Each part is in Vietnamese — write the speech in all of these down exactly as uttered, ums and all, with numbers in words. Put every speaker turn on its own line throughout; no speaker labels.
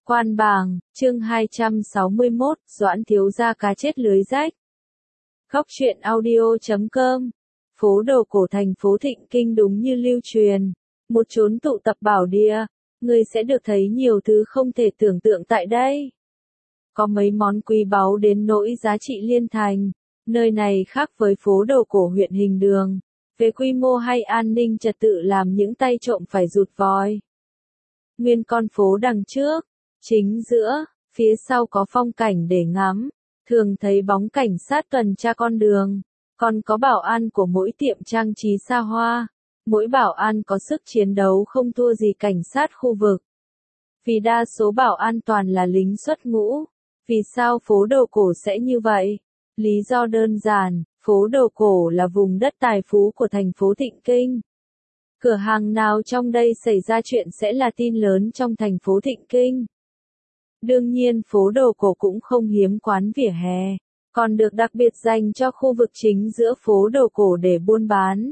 Quan Bàng, chương hai trăm sáu mươi mốt, Doãn thiếu gia cá chết lưới rách. Góc truyện audio chấm com. Phố đồ cổ thành phố Thịnh Kinh đúng như lưu truyền, một chốn tụ tập bảo địa, người sẽ được thấy nhiều thứ không thể tưởng tượng tại đây. Có mấy món quý báu đến nỗi giá trị liên thành, nơi này khác với phố đồ cổ huyện Hình Đường, về quy mô hay an ninh trật tự làm những tay trộm phải rụt voi. Nguyên con phố đằng trước, chính giữa, phía sau có phong cảnh để ngắm, thường thấy bóng cảnh sát tuần tra con đường, còn có bảo an của mỗi tiệm trang trí xa hoa. Mỗi bảo an có sức chiến đấu không thua gì cảnh sát khu vực. Vì đa số bảo an toàn là lính xuất ngũ. Vì sao phố đồ cổ sẽ như vậy? Lý do đơn giản, phố đồ cổ là vùng đất tài phú của thành phố Thịnh Kinh. Cửa hàng nào trong đây xảy ra chuyện sẽ là tin lớn trong thành phố Thịnh Kinh. Đương nhiên phố đồ cổ cũng không hiếm quán vỉa hè, còn được đặc biệt dành cho khu vực chính giữa phố đồ cổ để buôn bán.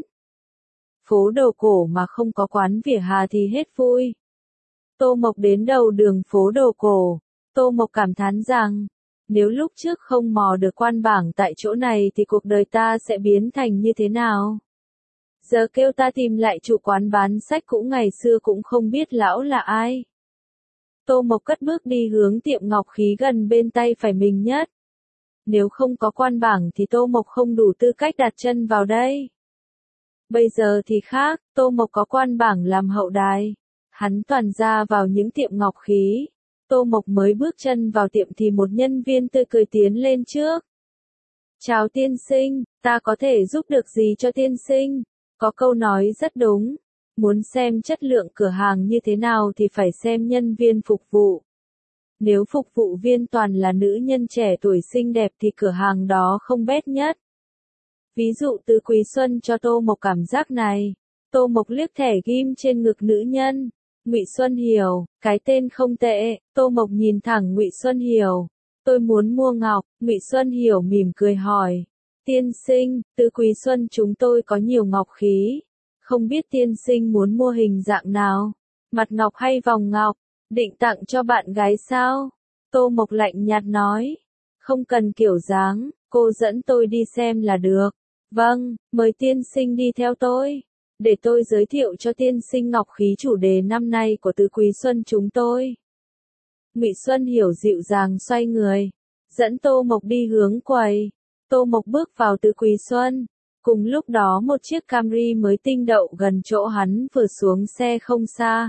Phố đồ cổ mà không có quán vỉa hè thì hết vui. Tô Mộc đến đầu đường phố đồ cổ, Tô Mộc cảm thán rằng, nếu lúc trước không mò được Quan Bảng tại chỗ này thì cuộc đời ta sẽ biến thành như thế nào? Giờ kêu ta tìm lại chủ quán bán sách cũ ngày xưa cũng không biết lão là ai. Tô Mộc cất bước đi hướng tiệm ngọc khí gần bên tay phải mình nhất. Nếu không có Quan Bảng thì Tô Mộc không đủ tư cách đặt chân vào đây. Bây giờ thì khác, Tô Mộc có Quan Bảng làm hậu đài. Hắn toàn ra vào những tiệm ngọc khí. Tô Mộc mới bước chân vào tiệm thì một nhân viên tươi cười tiến lên trước. Chào tiên sinh, ta có thể giúp được gì cho tiên sinh? Có câu nói rất đúng. Muốn xem chất lượng cửa hàng như thế nào thì phải xem nhân viên phục vụ. Nếu phục vụ viên toàn là nữ nhân trẻ tuổi xinh đẹp thì cửa hàng đó không bét nhất. Ví dụ Từ Quý Xuân cho Tô Mộc cảm giác này. Tô Mộc liếc thẻ ghim trên ngực nữ nhân. Ngụy Xuân Hiểu, cái tên không tệ. Tô Mộc nhìn thẳng Ngụy Xuân Hiểu. Tôi muốn mua ngọc. Ngụy Xuân Hiểu mỉm cười hỏi. Tiên sinh, Từ Quý Xuân chúng tôi có nhiều ngọc khí. Không biết tiên sinh muốn mua hình dạng nào? Mặt ngọc hay vòng ngọc? Định tặng cho bạn gái sao? Tô Mộc lạnh nhạt nói. Không cần kiểu dáng, cô dẫn tôi đi xem là được. Vâng, mời tiên sinh đi theo tôi. Để tôi giới thiệu cho tiên sinh ngọc khí chủ đề năm nay của Từ Quý Xuân chúng tôi. Ngụy Xuân Hiểu dịu dàng xoay người, dẫn Tô Mộc đi hướng quầy. Tô Mộc bước vào Từ Quý Xuân. Cùng lúc đó một chiếc Camry mới tinh đậu gần chỗ hắn vừa xuống xe không xa.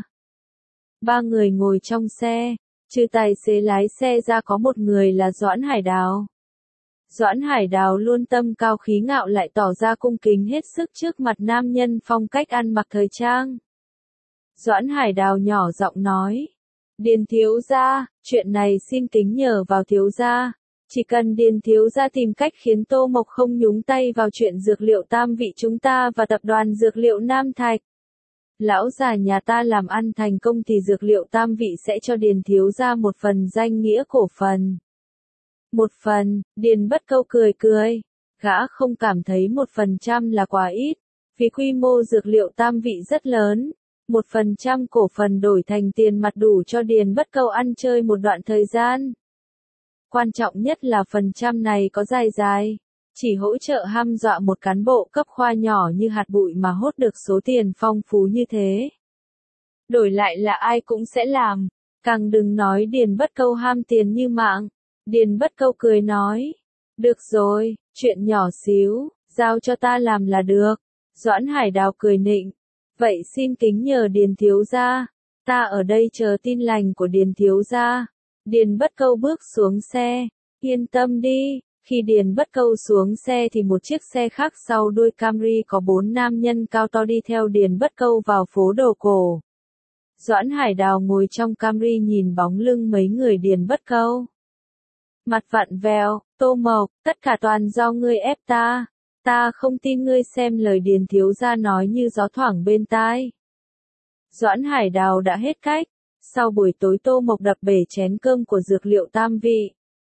Ba người ngồi trong xe, trừ tài xế lái xe ra có một người là Doãn Hải Đào. Doãn Hải Đào luôn tâm cao khí ngạo lại tỏ ra cung kính hết sức trước mặt nam nhân phong cách ăn mặc thời trang. Doãn Hải Đào nhỏ giọng nói. Điền thiếu gia, chuyện này xin kính nhờ vào thiếu gia. Chỉ cần Điền thiếu gia tìm cách khiến Tô Mộc không nhúng tay vào chuyện dược liệu Tam Vị chúng ta và tập đoàn dược liệu Nam Thạch. Lão già nhà ta làm ăn thành công thì dược liệu Tam Vị sẽ cho Điền thiếu gia một phần danh nghĩa cổ phần. Một phần, Điền Bất Câu cười cười. Gã không cảm thấy một phần trăm là quá ít, vì quy mô dược liệu Tam Vị rất lớn. Một phần trăm cổ phần đổi thành tiền mặt đủ cho Điền Bất Câu ăn chơi một đoạn thời gian. Quan trọng nhất là phần trăm này có dài dài, chỉ hỗ trợ hăm dọa một cán bộ cấp khoa nhỏ như hạt bụi mà hốt được số tiền phong phú như thế. Đổi lại là ai cũng sẽ làm, càng đừng nói Điền Bất Câu ham tiền như mạng. Điền Bất Câu cười nói, được rồi, chuyện nhỏ xíu, giao cho ta làm là được. Doãn Hải Đào cười nịnh, vậy xin kính nhờ Điền thiếu gia, ta ở đây chờ tin lành của Điền thiếu gia. Điền Bất Câu bước xuống xe, yên tâm đi. Khi Điền Bất Câu xuống xe thì một chiếc xe khác sau đuôi Camry có bốn nam nhân cao to đi theo Điền Bất Câu vào phố đồ cổ. Doãn Hải Đào ngồi trong Camry nhìn bóng lưng mấy người Điền Bất Câu. Mặt vặn vẹo, Tô Mộc, tất cả toàn do ngươi ép ta. Ta không tin ngươi xem lời Điền thiếu gia nói như gió thoảng bên tai. Doãn Hải Đào đã hết cách. Sau buổi tối Tô Mộc đập bể chén cơm của dược liệu Tam Vị.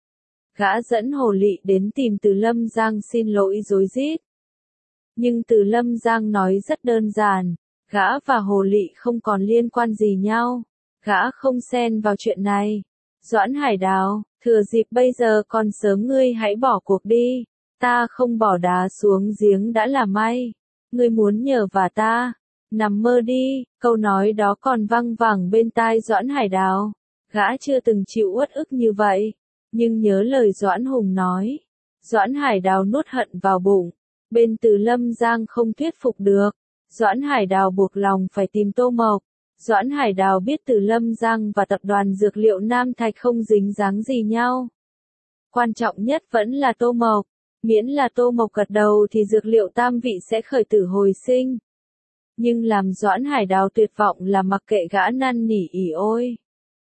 Gã dẫn Hồ Lị đến tìm Từ Lâm Giang xin lỗi rối rít. Nhưng Từ Lâm Giang nói rất đơn giản, gã và Hồ Lị không còn liên quan gì nhau. Gã không xen vào chuyện này. Doãn Hải Đào, thừa dịp bây giờ còn sớm ngươi hãy bỏ cuộc đi. Ta không bỏ đá xuống giếng đã là may. Ngươi muốn nhờ vả ta, nằm mơ đi. Câu nói đó còn văng vẳng bên tai Doãn Hải Đào. Gã chưa từng chịu uất ức như vậy, nhưng nhớ lời Doãn Hùng nói. Doãn Hải Đào nuốt hận vào bụng. Bên Từ Lâm Giang không thuyết phục được. Doãn Hải Đào buộc lòng phải tìm Tô Mộc. Doãn Hải Đào biết Từ Lâm Giang và tập đoàn dược liệu Nam Thạch không dính dáng gì nhau. Quan trọng nhất vẫn là Tô Mộc. Miễn là Tô Mộc gật đầu thì dược liệu Tam Vị sẽ khởi tử hồi sinh. Nhưng làm Doãn Hải Đào tuyệt vọng là mặc kệ gã năn nỉ ỉ ôi.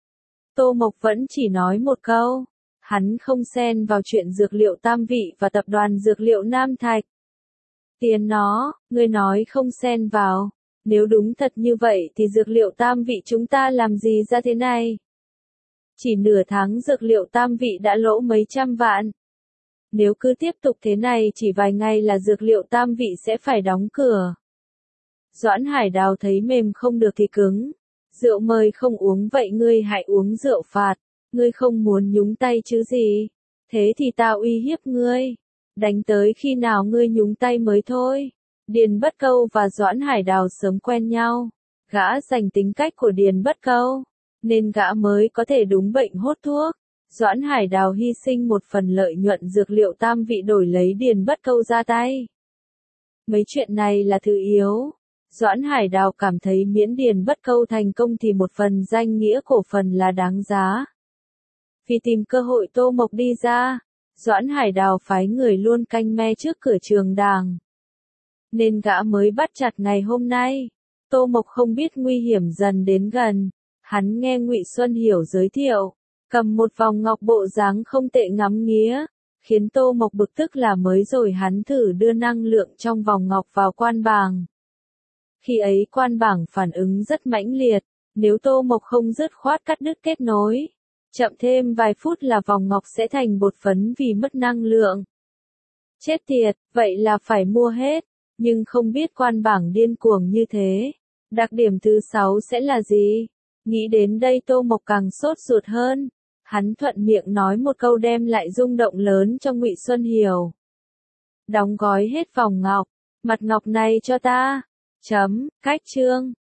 Tô Mộc vẫn chỉ nói một câu. Hắn không xen vào chuyện dược liệu Tam Vị và tập đoàn dược liệu Nam Thạch. Tiền nó, ngươi nói không xen vào. Nếu đúng thật như vậy thì dược liệu Tam Vị chúng ta làm gì ra thế này? Chỉ nửa tháng dược liệu Tam Vị đã lỗ mấy trăm vạn. Nếu cứ tiếp tục thế này chỉ vài ngày là dược liệu Tam Vị sẽ phải đóng cửa. Doãn Hải Đào thấy mềm không được thì cứng. Rượu mời không uống vậy ngươi hãy uống rượu phạt. Ngươi không muốn nhúng tay chứ gì. Thế thì ta uy hiếp ngươi. Đánh tới khi nào ngươi nhúng tay mới thôi. Điền Bất Câu và Doãn Hải Đào sớm quen nhau. Gã dành tính cách của Điền Bất Câu, nên gã mới có thể đúng bệnh hốt thuốc. Doãn Hải Đào hy sinh một phần lợi nhuận dược liệu Tam Vị đổi lấy Điền Bất Câu ra tay. Mấy chuyện này là thứ yếu. Doãn Hải Đào cảm thấy miễn Điền Bất Câu thành công thì một phần danh nghĩa cổ phần là đáng giá. Vì tìm cơ hội Tô Mộc đi ra, Doãn Hải Đào phái người luôn canh me trước cửa trường đàng. Nên gã mới bắt chặt ngày hôm nay. Tô Mộc không biết nguy hiểm dần đến gần. Hắn nghe Ngụy Xuân Hiểu giới thiệu, cầm một vòng ngọc bộ dáng không tệ ngắm nghía, khiến Tô Mộc bực tức là mới rồi hắn thử đưa năng lượng trong vòng ngọc vào quan bảng. Khi ấy quan bảng phản ứng rất mãnh liệt, nếu Tô Mộc không dứt khoát cắt đứt kết nối, chậm thêm vài phút là vòng ngọc sẽ thành bột phấn vì mất năng lượng. Chết tiệt, vậy là phải mua hết, nhưng không biết quan bảng điên cuồng như thế. Đặc điểm thứ sáu sẽ là gì? Nghĩ đến đây Tô Mộc càng sốt ruột hơn. Hắn thuận miệng nói một câu đem lại rung động lớn trong Ngụy Xuân Hiểu. Đóng gói hết vòng ngọc, mặt ngọc này cho ta. Chấm, cách chương.